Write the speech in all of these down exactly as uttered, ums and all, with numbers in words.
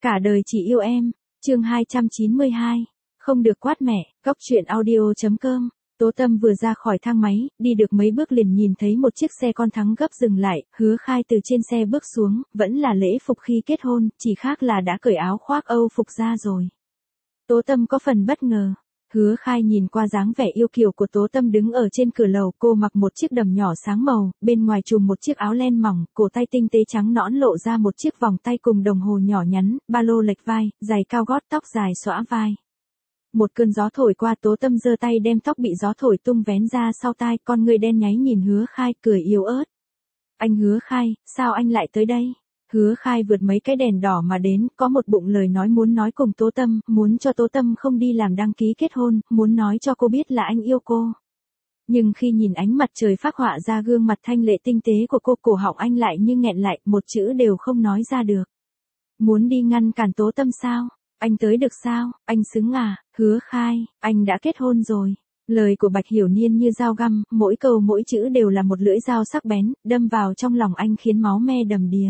Cả đời chỉ yêu em, chương hai trăm chín mươi hai. Không được quát mẹ, góc truyện audio.com. Tố Tâm vừa ra khỏi thang máy, đi được mấy bước liền nhìn thấy một chiếc xe con thắng gấp dừng lại, Hứa Khai từ trên xe bước xuống, vẫn là lễ phục khi kết hôn, chỉ khác là đã cởi áo khoác Âu phục ra rồi. Tố Tâm có phần bất ngờ. Hứa Khai nhìn qua dáng vẻ yêu kiều của Tố Tâm đứng ở trên cửa lầu, cô mặc một chiếc đầm nhỏ sáng màu, bên ngoài trùm một chiếc áo len mỏng, cổ tay tinh tế trắng nõn lộ ra một chiếc vòng tay cùng đồng hồ nhỏ nhắn, ba lô lệch vai, giày cao gót, tóc dài xõa vai. Một cơn gió thổi qua, Tố Tâm giơ tay đem tóc bị gió thổi tung vén ra sau tai, con người đen nháy nhìn Hứa Khai cười yếu ớt. Anh Hứa Khai, sao anh lại tới đây? Hứa Khai vượt mấy cái đèn đỏ mà đến, có một bụng lời nói muốn nói cùng Tố Tâm, muốn cho Tố Tâm không đi làm đăng ký kết hôn, muốn nói cho cô biết là anh yêu cô. Nhưng khi nhìn ánh mặt trời phác họa ra gương mặt thanh lệ tinh tế của cô, cổ họng anh lại như nghẹn lại, một chữ đều không nói ra được. Muốn đi ngăn cản Tố Tâm sao? Anh tới được sao? Anh xứng à? Hứa Khai, anh đã kết hôn rồi. Lời của Bạch Hiểu Niên như dao găm, mỗi câu mỗi chữ đều là một lưỡi dao sắc bén, đâm vào trong lòng anh khiến máu me đầm đìa.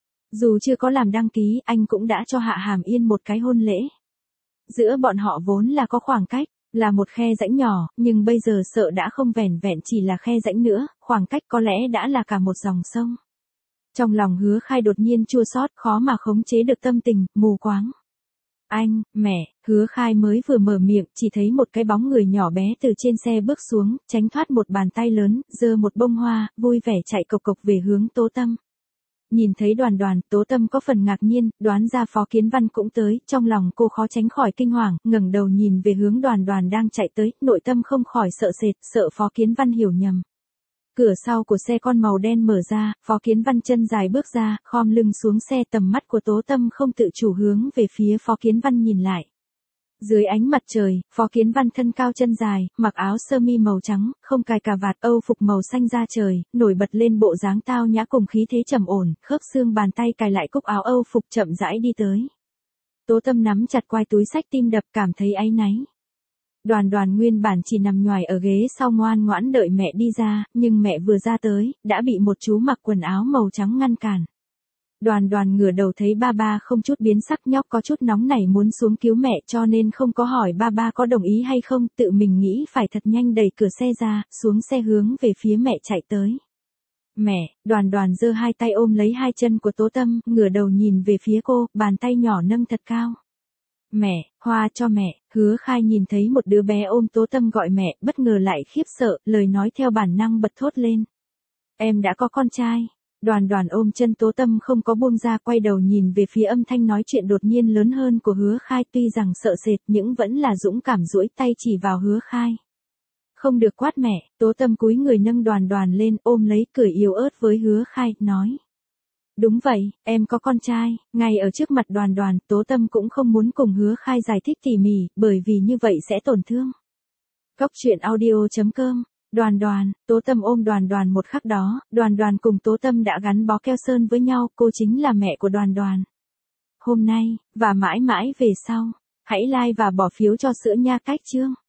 Dù chưa có làm đăng ký, anh cũng đã cho Hạ Hàm Yên một cái hôn lễ. Giữa bọn họ vốn là có khoảng cách, là một khe rãnh nhỏ, nhưng bây giờ sợ đã không vẻn vẹn chỉ là khe rãnh nữa, khoảng cách có lẽ đã là cả một dòng sông. Trong lòng Hứa Khai đột nhiên chua xót, khó mà khống chế được tâm tình, mù quáng. Anh, mẹ, Hứa Khai mới vừa mở miệng, chỉ thấy một cái bóng người nhỏ bé từ trên xe bước xuống, tránh thoát một bàn tay lớn, giơ một bông hoa, vui vẻ chạy cộc cộc về hướng Tố Tâm. Nhìn thấy Đoàn Đoàn, Tố Tâm có phần ngạc nhiên, đoán ra Phó Kiến Văn cũng tới, trong lòng cô khó tránh khỏi kinh hoàng, ngẩng đầu nhìn về hướng Đoàn Đoàn đang chạy tới, nội tâm không khỏi sợ sệt, sợ Phó Kiến Văn hiểu nhầm. Cửa sau của xe con màu đen mở ra, Phó Kiến Văn chân dài bước ra, khom lưng xuống xe, tầm mắt của Tố Tâm không tự chủ hướng về phía Phó Kiến Văn nhìn lại. Dưới ánh mặt trời, Phó Kiến Văn thân cao chân dài, mặc áo sơ mi màu trắng, không cài cà vạt, Âu phục màu xanh da trời, nổi bật lên bộ dáng tao nhã cùng khí thế trầm ổn, khớp xương bàn tay cài lại cúc áo Âu phục chậm rãi đi tới. Tố Tâm nắm chặt quai túi xách, tim đập, cảm thấy áy náy. Đoàn Đoàn nguyên bản chỉ nằm nhoài ở ghế sau ngoan ngoãn đợi mẹ đi ra, nhưng mẹ vừa ra tới, đã bị một chú mặc quần áo màu trắng ngăn cản. Đoàn Đoàn ngửa đầu thấy ba ba không chút biến sắc, nhóc có chút nóng nảy muốn xuống cứu mẹ cho nên không có hỏi ba ba có đồng ý hay không, tự mình nghĩ phải thật nhanh đẩy cửa xe ra, xuống xe hướng về phía mẹ chạy tới. Mẹ, Đoàn Đoàn giơ hai tay ôm lấy hai chân của Tố Tâm, ngửa đầu nhìn về phía cô, bàn tay nhỏ nâng thật cao. Mẹ, hoa cho mẹ. Hứa Khai nhìn thấy một đứa bé ôm Tố Tâm gọi mẹ, bất ngờ lại khiếp sợ, lời nói theo bản năng bật thốt lên. Em đã có con trai. Đoàn Đoàn ôm chân Tố Tâm không có buông ra, quay đầu nhìn về phía âm thanh nói chuyện đột nhiên lớn hơn của Hứa Khai, tuy rằng sợ sệt nhưng vẫn là dũng cảm duỗi tay chỉ vào Hứa Khai. Không được quát mẹ. Tố Tâm cúi người nâng Đoàn Đoàn lên, ôm lấy, cười yếu ớt với Hứa Khai, nói. Đúng vậy, em có con trai. Ngay ở trước mặt Đoàn Đoàn, Tố Tâm cũng không muốn cùng Hứa Khai giải thích tỉ mỉ, bởi vì như vậy sẽ tổn thương. Góc truyện audio.com. Đoàn Đoàn, Tố Tâm ôm Đoàn Đoàn một khắc đó, Đoàn Đoàn cùng Tố Tâm đã gắn bó keo sơn với nhau, cô chính là mẹ của Đoàn Đoàn. Hôm nay, và mãi mãi về sau, hãy like và bỏ phiếu cho Sữa Nha Cách chương.